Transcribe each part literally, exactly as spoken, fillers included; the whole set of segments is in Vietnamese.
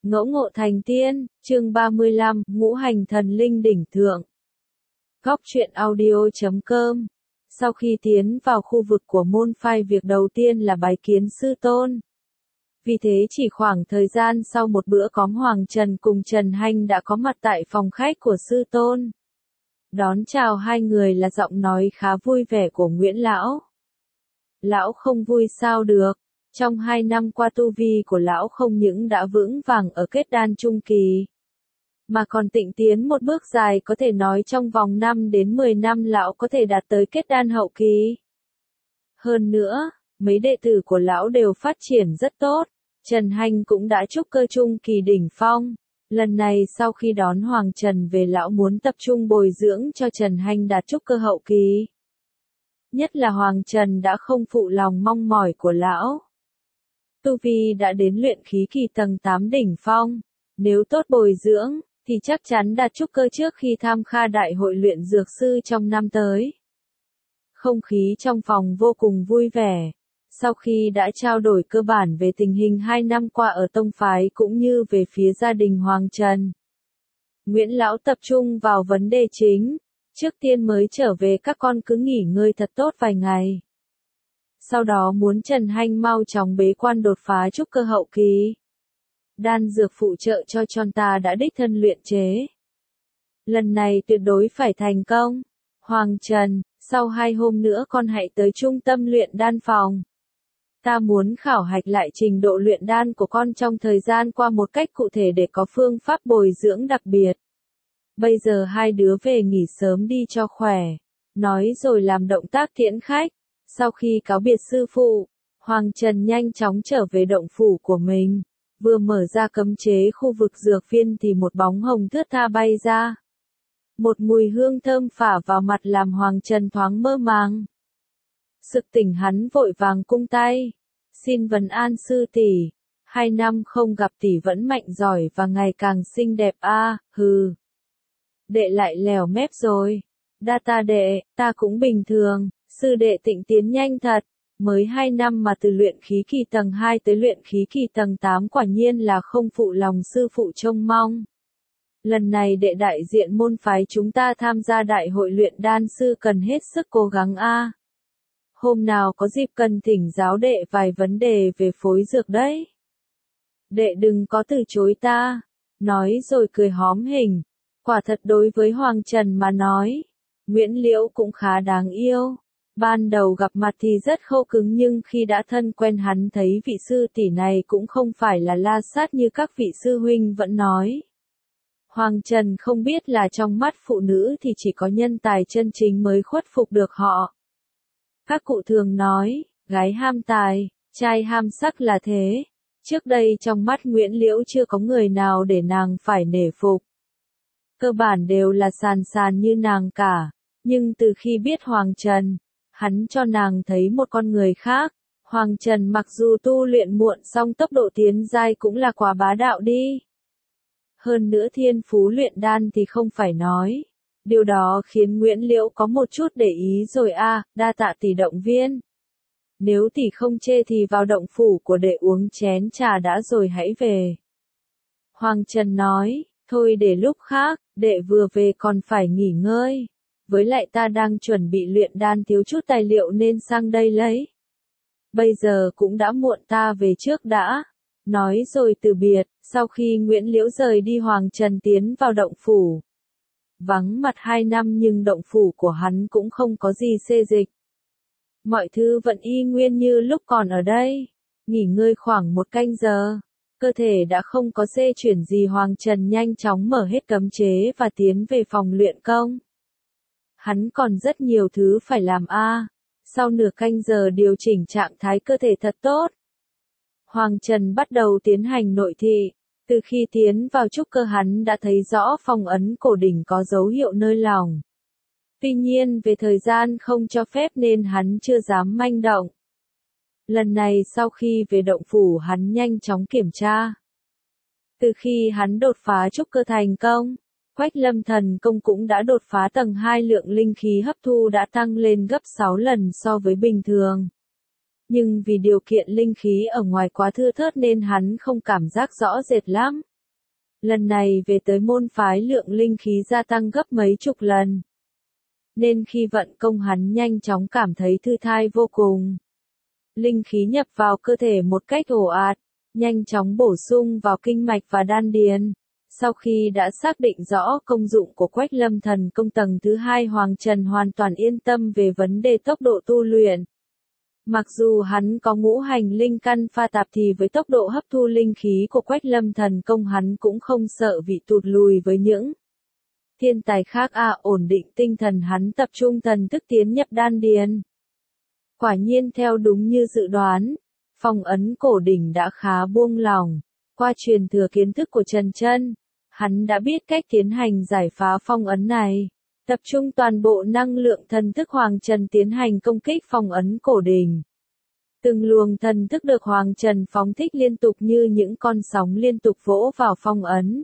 Ngẫu ngộ thành tiên, chương ba mươi lăm, ngũ hành thần linh đỉnh thượng. Góc truyện audio chấm com. Sau khi tiến vào khu vực của môn phái, việc đầu tiên là bái kiến sư tôn. Vì thế chỉ khoảng thời gian sau một bữa cóm, Hoàng Trần cùng Trần Hanh đã có mặt tại phòng khách của sư tôn. Đón chào hai người là giọng nói khá vui vẻ của Nguyễn Lão. Lão không vui sao được. Trong hai năm qua, tu vi của lão không những đã vững vàng ở kết đan trung kỳ, mà còn tịnh tiến một bước dài, có thể nói trong vòng năm đến mười năm lão có thể đạt tới kết đan hậu kỳ. Hơn nữa, mấy đệ tử của lão đều phát triển rất tốt. Trần Hanh cũng đã trúc cơ trung kỳ đỉnh phong. Lần này sau khi đón Hoàng Trần về, lão muốn tập trung bồi dưỡng cho Trần Hanh đạt trúc cơ hậu kỳ. Nhất là Hoàng Trần đã không phụ lòng mong mỏi của lão. Tu vi đã đến luyện khí kỳ tầng tám đỉnh phong. Nếu tốt bồi dưỡng, thì chắc chắn đạt trúc cơ trước khi tham gia đại hội luyện dược sư trong năm tới. Không khí trong phòng vô cùng vui vẻ. Sau khi đã trao đổi cơ bản về tình hình hai năm qua ở tông phái cũng như về phía gia đình Hoàng Trần, Nguyễn Lão tập trung vào vấn đề chính. Trước tiên mới trở về, các con cứ nghỉ ngơi thật tốt vài ngày. Sau đó muốn Trần Hanh mau chóng bế quan đột phá trúc cơ hậu kỳ. Đan dược phụ trợ cho tròn ta đã đích thân luyện chế. Lần này tuyệt đối phải thành công. Hoàng Trần, sau hai hôm nữa con hãy tới trung tâm luyện đan phòng. Ta muốn khảo hạch lại trình độ luyện đan của con trong thời gian qua một cách cụ thể để có phương pháp bồi dưỡng đặc biệt. Bây giờ hai đứa về nghỉ sớm đi cho khỏe. Nói rồi làm động tác tiễn khách. Sau khi cáo biệt sư phụ, Hoàng Trần nhanh chóng trở về động phủ của mình. Vừa mở ra cấm chế khu vực dược viên thì một bóng hồng thướt tha bay ra. Một mùi hương thơm phả vào mặt làm Hoàng Trần thoáng mơ màng. Sực tỉnh hắn vội vàng cung tay. Xin vấn an sư tỷ. Hai năm không gặp tỷ vẫn mạnh giỏi và ngày càng xinh đẹp a. À, hừ. Đệ lại lèo mép rồi. Đa ta đệ, ta cũng bình thường. Sư đệ tịnh tiến nhanh thật, mới hai năm mà từ luyện khí kỳ tầng hai tới luyện khí kỳ tầng tám, quả nhiên là không phụ lòng sư phụ trông mong. Lần này đệ đại diện môn phái chúng ta tham gia đại hội luyện đan sư cần hết sức cố gắng a. À. Hôm nào có dịp cần thỉnh giáo đệ vài vấn đề về phối dược đấy. Đệ đừng có từ chối ta. Nói rồi cười hóm hình. Quả thật đối với Hoàng Trần mà nói, Nguyễn Liễu cũng khá đáng yêu. Ban đầu gặp mặt thì rất khô cứng, nhưng khi đã thân quen hắn thấy vị sư tỷ này cũng không phải là la sát như các vị sư huynh vẫn nói. Hoàng Trần không biết là trong mắt phụ nữ thì chỉ có nhân tài chân chính mới khuất phục được họ. Các cụ thường nói, gái ham tài, trai ham sắc là thế. Trước đây trong mắt Nguyễn Liễu chưa có người nào để nàng phải nể phục. Cơ bản đều là sàn sàn như nàng cả. Nhưng từ khi biết Hoàng Trần, hắn cho nàng thấy một con người khác. Hoàng Trần mặc dù tu luyện muộn song tốc độ tiến giai cũng là quá bá đạo đi. Hơn nữa thiên phú luyện đan thì không phải nói. Điều đó khiến Nguyễn Liễu có một chút để ý rồi a. À, đa tạ tỷ động viên. Nếu tỷ không chê thì vào động phủ của đệ uống chén trà đã rồi hãy về. Hoàng Trần nói, thôi để lúc khác, đệ vừa về còn phải nghỉ ngơi. Với lại ta đang chuẩn bị luyện đan, thiếu chút tài liệu nên sang đây lấy. Bây giờ cũng đã muộn, ta về trước đã. Nói rồi từ biệt. Sau khi Nguyễn Liễu rời đi, Hoàng Trần tiến vào động phủ. Vắng mặt hai năm nhưng động phủ của hắn cũng không có gì xê dịch. Mọi thứ vẫn y nguyên như lúc còn ở đây. Nghỉ ngơi khoảng một canh giờ. Cơ thể đã không có xê chuyển gì, Hoàng Trần nhanh chóng mở hết cấm chế và tiến về phòng luyện công. Hắn còn rất nhiều thứ phải làm a. À. Sau nửa canh giờ điều chỉnh trạng thái cơ thể thật tốt, Hoàng Trần bắt đầu tiến hành nội thị. Từ khi tiến vào trúc cơ hắn đã thấy rõ phong ấn cổ đỉnh có dấu hiệu nơi lòng. Tuy nhiên về thời gian không cho phép nên hắn chưa dám manh động. Lần này sau khi về động phủ hắn nhanh chóng kiểm tra. Từ khi hắn đột phá trúc cơ thành công, Quách Lâm Thần Công cũng đã đột phá tầng hai, lượng linh khí hấp thu đã tăng lên gấp sáu lần so với bình thường. Nhưng vì điều kiện linh khí ở ngoài quá thưa thớt nên hắn không cảm giác rõ rệt lắm. Lần này về tới môn phái lượng linh khí gia tăng gấp mấy chục lần. Nên khi vận công hắn nhanh chóng cảm thấy thư thai vô cùng. Linh khí nhập vào cơ thể một cách ồ ạt, nhanh chóng bổ sung vào kinh mạch và đan điền. Sau khi đã xác định rõ công dụng của Quách Lâm Thần Công tầng thứ hai, Hoàng Trần hoàn toàn yên tâm về vấn đề tốc độ tu luyện. Mặc dù hắn có ngũ hành linh căn pha tạp thì với tốc độ hấp thu linh khí của Quách Lâm Thần Công hắn cũng không sợ bị tụt lùi với những thiên tài khác. À, ổn định tinh thần, hắn tập trung thần thức tiến nhập đan điền. Quả nhiên theo đúng như dự đoán, phong ấn cổ đỉnh đã khá buông lỏng. Qua truyền thừa kiến thức của Trần Chân, hắn đã biết cách tiến hành giải phá phong ấn này. Tập trung toàn bộ năng lượng thần thức, Hoàng Trần tiến hành công kích phong ấn cổ đỉnh. Từng luồng thần thức được Hoàng Trần phóng thích liên tục như những con sóng liên tục vỗ vào phong ấn.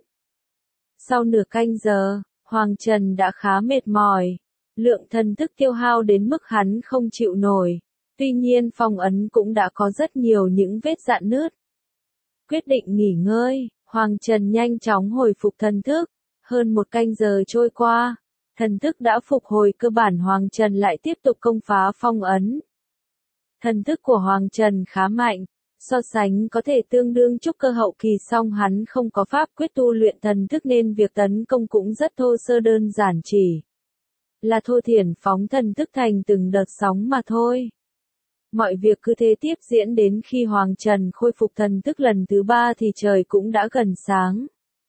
Sau nửa canh giờ, Hoàng Trần đã khá mệt mỏi. Lượng thần thức tiêu hao đến mức hắn không chịu nổi. Tuy nhiên phong ấn cũng đã có rất nhiều những vết rạn nứt. Quyết định nghỉ ngơi, Hoàng Trần nhanh chóng hồi phục thần thức. Hơn một canh giờ trôi qua, thần thức đã phục hồi cơ bản, Hoàng Trần lại tiếp tục công phá phong ấn. Thần thức của Hoàng Trần khá mạnh, so sánh có thể tương đương trúc cơ hậu kỳ, song hắn không có pháp quyết tu luyện thần thức nên việc tấn công cũng rất thô sơ đơn giản, chỉ là thô thiển phóng thần thức thành từng đợt sóng mà thôi. Mọi việc cứ thế tiếp diễn đến khi Hoàng Trần khôi phục thần thức lần thứ ba thì trời cũng đã gần sáng.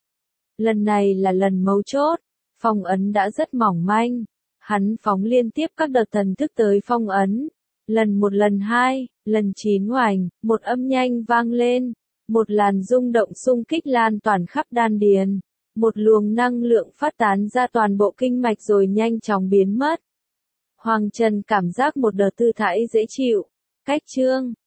Lần này là lần mấu chốt, phong ấn đã rất mỏng manh. Hắn phóng liên tiếp các đợt thần thức tới phong ấn. Lần một, lần hai, lần chín, oành, một âm nhanh vang lên. Một làn rung động xung kích lan toàn khắp đan điền. Một luồng năng lượng phát tán ra toàn bộ kinh mạch rồi nhanh chóng biến mất. Hoàng Trần cảm giác một đợt thư thái dễ chịu. Cách chương